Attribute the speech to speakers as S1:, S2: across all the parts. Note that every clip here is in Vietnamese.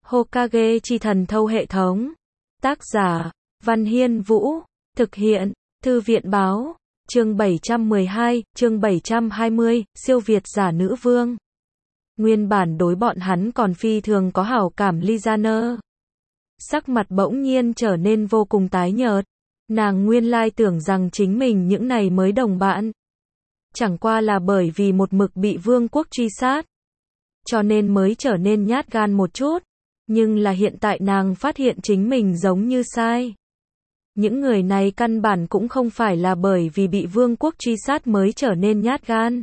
S1: Hokage chi thần thâu hệ thống. Tác giả, Văn Hiên Vũ. Thực hiện, Thư viện Báo. Chương 712, chương 720, siêu việt giả nữ vương. Nguyên bản đối bọn hắn còn phi thường có hảo cảm Lizaner. Sắc mặt bỗng nhiên trở nên vô cùng tái nhợt. Nàng nguyên lai tưởng rằng chính mình những này mới đồng bạn. Chẳng qua là bởi vì một mực bị vương quốc truy sát. Cho nên mới trở nên nhát gan một chút. Nhưng là hiện tại nàng phát hiện chính mình giống như sai. Những người này căn bản cũng không phải là bởi vì bị vương quốc truy sát mới trở nên nhát gan.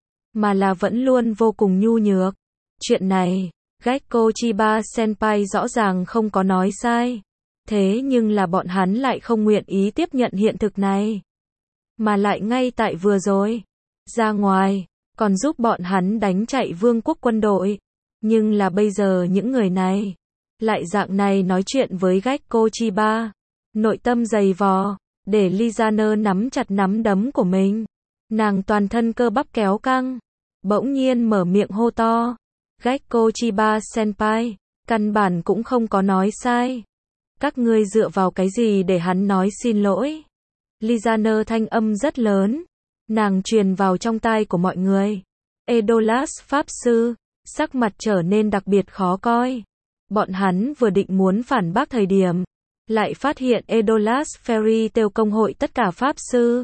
S1: Mà là vẫn luôn vô cùng nhu nhược. Chuyện này, Gekko Chiba Senpai rõ ràng không có nói sai. Thế nhưng là bọn hắn lại không nguyện ý tiếp nhận hiện thực này. Mà lại ngay tại vừa rồi, ra ngoài, còn giúp bọn hắn đánh chạy vương quốc quân đội. Nhưng là bây giờ những người này, lại dạng này nói chuyện với Gekko Chiba. Nội tâm dày vò, để Lizaner nắm chặt nắm đấm của mình. Nàng toàn thân cơ bắp kéo căng. Bỗng nhiên mở miệng hô to. Gekko Chiba Senpai, căn bản cũng không có nói sai. Các ngươi dựa vào cái gì để hắn nói xin lỗi? Lizaner thanh âm rất lớn. Nàng truyền vào trong tai của mọi người. Edolas Pháp Sư, sắc mặt trở nên đặc biệt khó coi. Bọn hắn vừa định muốn phản bác thời điểm. Lại phát hiện Edolas Fairy Tail công hội tất cả Pháp Sư.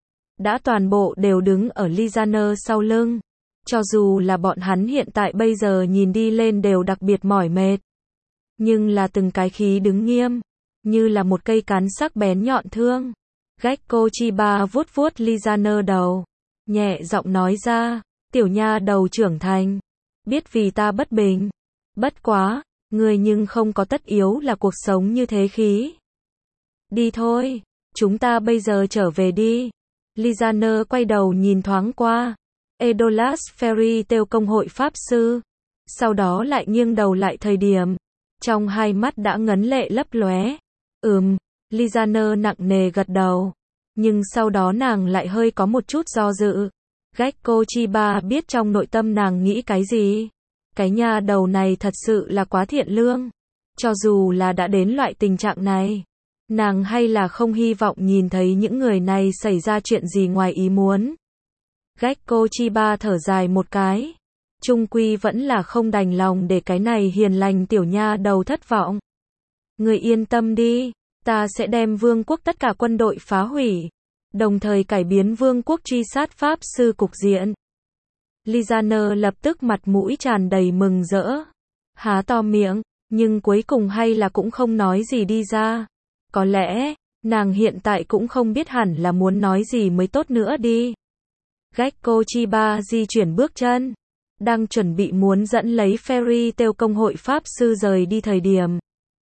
S1: Đã toàn bộ đều đứng ở Lizaner sau lưng. Cho dù là bọn hắn hiện tại bây giờ nhìn đi lên đều đặc biệt mỏi mệt. Nhưng là từng cái khí đứng nghiêm. Như là một cây cán sắc bén nhọn thương. Gekko Chiba vuốt vuốt Lizaner đầu. Nhẹ giọng nói ra. Tiểu nha đầu trưởng thành. Biết vì ta bất bình. Bất quá. Người nhưng không có tất yếu là cuộc sống như thế khí. Đi thôi. Chúng ta bây giờ trở về đi. Lizaner quay đầu nhìn thoáng qua. Edolas Fairy Tail công hội Pháp Sư. Sau đó lại nghiêng đầu lại thời điểm. Trong hai mắt đã ngấn lệ lấp lóe. Lizaner nặng nề gật đầu. Nhưng sau đó nàng lại hơi có một chút do dự. Gekko Chiba biết trong nội tâm nàng nghĩ cái gì. Cái nha đầu này thật sự là quá thiện lương. Cho dù là đã đến loại tình trạng này. Nàng hay là không hy vọng nhìn thấy những người này xảy ra chuyện gì ngoài ý muốn. Gekko Chiba thở dài một cái. Chung quy vẫn là không đành lòng để cái này hiền lành tiểu nha đầu thất vọng. Người yên tâm đi. Ta sẽ đem vương quốc tất cả quân đội phá hủy. Đồng thời cải biến vương quốc truy sát Pháp Sư cục diện. Lizaner lập tức mặt mũi tràn đầy mừng rỡ. Há to miệng, nhưng cuối cùng hay là cũng không nói gì đi ra. Có lẽ, nàng hiện tại cũng không biết hẳn là muốn nói gì mới tốt nữa đi. Gekko Chiba di chuyển bước chân. Đang chuẩn bị muốn dẫn lấy Fairy Tail công hội Pháp Sư rời đi thời điểm.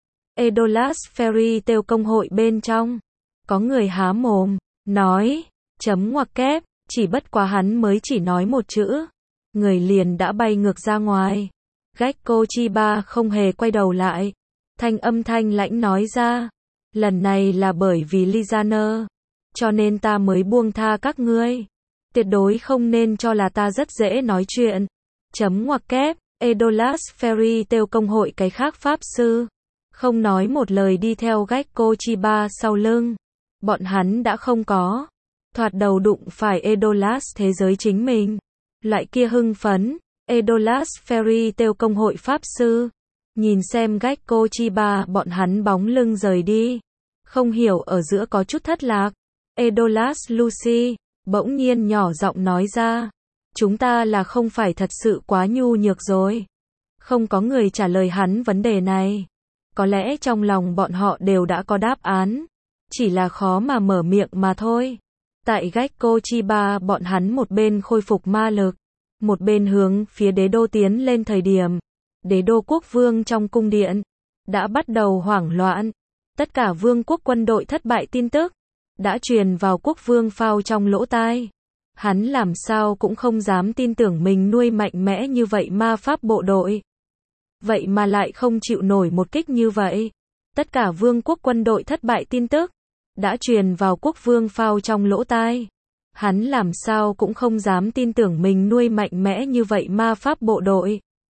S1: Edolas Fairy Tail công hội bên trong. Có người há mồm, nói, chấm ngoặc kép, chỉ bất quá hắn mới chỉ nói một chữ. Người liền đã bay ngược ra ngoài. Gekko Chiba không hề quay đầu lại. Thanh âm thanh lãnh nói ra. Lần này là bởi vì Lizaner. Cho nên ta mới buông tha các ngươi. Tuyệt đối không nên cho là ta rất dễ nói chuyện. Chấm ngoặc kép, Edolas Fairy Tail công hội cái khác Pháp Sư. Không nói một lời đi theo Gekko Chiba sau lưng. Bọn hắn đã không có. Thoạt đầu đụng phải Edolas thế giới chính mình. Loại kia hưng phấn. Edolas Fairy Tail công hội Pháp Sư. Nhìn xem Gekko Chiba bọn hắn bóng lưng rời đi. Không hiểu ở giữa có chút thất lạc. Edolas Lucy. Bỗng nhiên nhỏ giọng nói ra. Chúng ta là không phải thật sự quá nhu nhược rồi. Không có người trả lời hắn vấn đề này. Có lẽ trong lòng bọn họ đều đã có đáp án. Chỉ là khó mà mở miệng mà thôi. Tại Gekko Chiba bọn hắn một bên khôi phục ma lực. Một bên hướng phía đế đô tiến lên thời điểm. Đế đô quốc vương trong cung điện. Đã bắt đầu hoảng loạn. Tất cả vương quốc quân đội thất bại tin tức. Đã truyền vào quốc vương Phao trong lỗ tai. Hắn làm sao cũng không dám tin tưởng mình nuôi mạnh mẽ như vậy ma pháp bộ đội. Vậy mà lại không chịu nổi một kích như vậy. Tất cả vương quốc quân đội thất bại tin tức. Đã truyền vào quốc vương Phao trong lỗ tai. Hắn làm sao cũng không dám tin tưởng mình nuôi mạnh mẽ như vậy ma pháp bộ đội.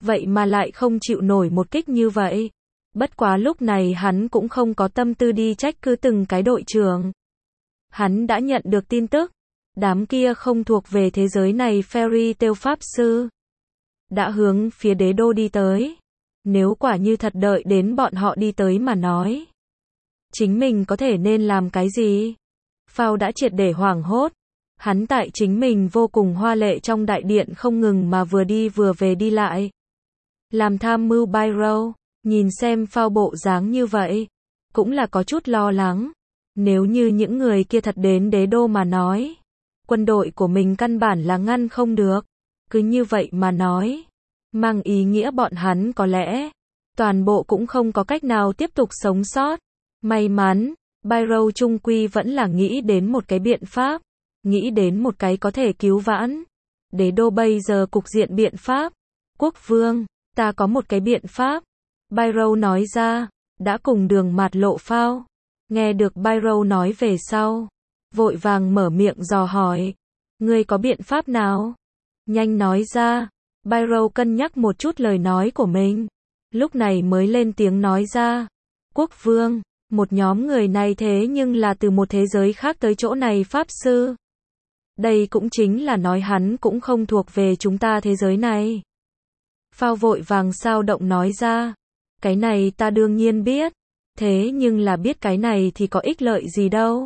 S1: vậy mà lại không chịu nổi một kích như vậy. Bất quá lúc này hắn cũng không có tâm tư đi trách cứ từng cái đội trưởng. Hắn đã nhận được tin tức, đám kia không thuộc về thế giới này Fairy Tail Pháp Sư đã hướng phía đế đô đi tới. Nếu quả như thật đợi đến bọn họ đi tới mà nói, chính mình có thể nên làm cái gì? Phao đã triệt để hoảng hốt. Hắn tại chính mình vô cùng hoa lệ trong đại điện không ngừng mà vừa đi vừa về đi lại. Làm tham mưu Byro, nhìn xem Phao bộ dáng như vậy, cũng là có chút lo lắng. Nếu như những người kia thật đến đế đô mà nói, quân đội của mình căn bản là ngăn không được. Cứ như vậy mà nói, mang ý nghĩa bọn hắn có lẽ toàn bộ cũng không có cách nào tiếp tục sống sót. May mắn, Byro trung quy vẫn là nghĩ đến một cái biện pháp, nghĩ đến một cái có thể cứu vãn đế đô bây giờ cục diện biện pháp. Quốc vương, ta có một cái biện pháp. Byro nói ra, đã cùng Đường Mạt Lộ Phao nghe được Byro nói về sau, vội vàng mở miệng dò hỏi, ngươi có biện pháp nào? Nhanh nói ra. Byro cân nhắc một chút lời nói của mình, lúc này mới lên tiếng nói ra, quốc vương, một nhóm người này thế nhưng là từ một thế giới khác tới chỗ này Pháp Sư. Đây cũng chính là nói hắn cũng không thuộc về chúng ta thế giới này. Phao vội vàng sao động nói ra, cái này ta đương nhiên biết, thế nhưng là biết cái này thì có ích lợi gì đâu.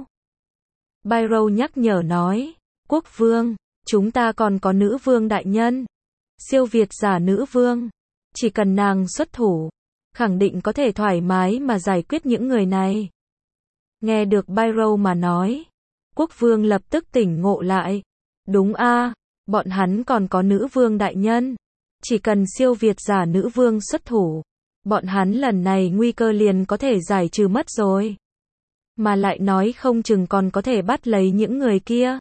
S1: Byro nhắc nhở nói, quốc vương, chúng ta còn có nữ vương đại nhân, siêu việt giả nữ vương, chỉ cần nàng xuất thủ, khẳng định có thể thoải mái mà giải quyết những người này. Nghe được Byro mà nói, quốc vương lập tức tỉnh ngộ lại. Đúng a, bọn hắn còn có nữ vương đại nhân. Chỉ cần siêu việt giả nữ vương xuất thủ, bọn hắn lần này nguy cơ liền có thể giải trừ mất rồi. Mà lại nói không chừng còn có thể bắt lấy những người kia.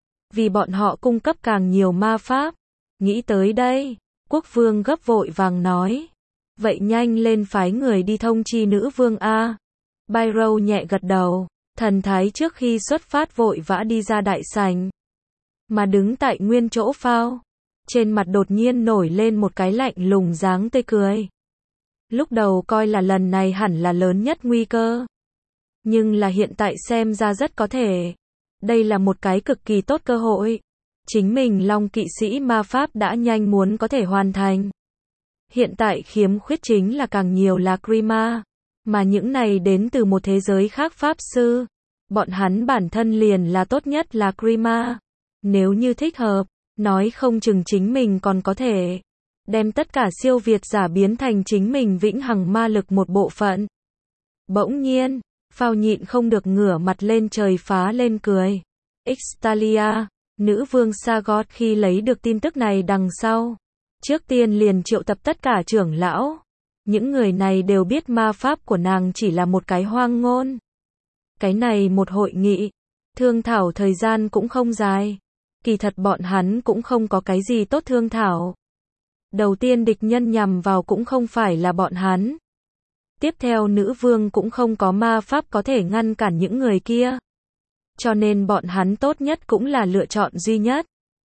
S1: Vì bọn họ cung cấp càng nhiều ma pháp. Nghĩ tới đây, quốc vương gấp vội vàng nói. Vậy nhanh lên phái người đi thông chi nữ vương a. Byro nhẹ gật đầu, thần thái trước khi xuất phát vội vã đi ra đại sảnh. Mà đứng tại nguyên chỗ Phao, trên mặt đột nhiên nổi lên một cái lạnh lùng dáng tươi cười. Lúc đầu coi là lần này hẳn là lớn nhất nguy cơ. Nhưng là hiện tại xem ra rất có thể. Đây là một cái cực kỳ tốt cơ hội. Chính mình Long kỵ sĩ ma pháp đã nhanh muốn có thể hoàn thành. Hiện tại khiếm khuyết chính là càng nhiều là Grima. Mà những này đến từ một thế giới khác Pháp Sư. Bọn hắn bản thân liền là tốt nhất là Grima. Nếu như thích hợp, nói không chừng chính mình còn có thể đem tất cả siêu việt giả biến thành chính mình vĩnh hằng ma lực một bộ phận. Bỗng nhiên, Phao nhịn không được ngửa mặt lên trời phá lên cười. Ixtalia, nữ vương Sagot khi lấy được tin tức này đằng sau, trước tiên liền triệu tập tất cả trưởng lão. Những người này đều biết ma pháp của nàng chỉ là một cái hoang ngôn. Cái này một hội nghị, thương thảo thời gian cũng không dài. Kỳ thật bọn hắn cũng không có cái gì tốt thương thảo. Đầu tiên địch nhân nhằm vào cũng không phải là bọn hắn. Tiếp theo nữ vương cũng không có ma pháp có thể ngăn cản những người kia. Cho nên bọn hắn tốt nhất cũng là lựa chọn duy nhất.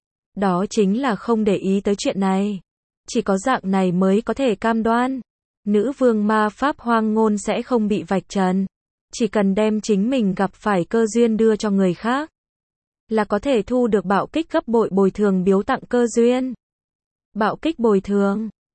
S1: Đó chính là không để ý tới chuyện này. Chỉ có dạng này mới có thể cam đoan. Nữ vương ma pháp hoang ngôn sẽ không bị vạch trần. Chỉ cần đem chính mình gặp phải cơ duyên đưa cho người khác, là có thể thu được bạo kích gấp bội bồi thường biếu tặng cơ duyên. Bạo kích bồi thường.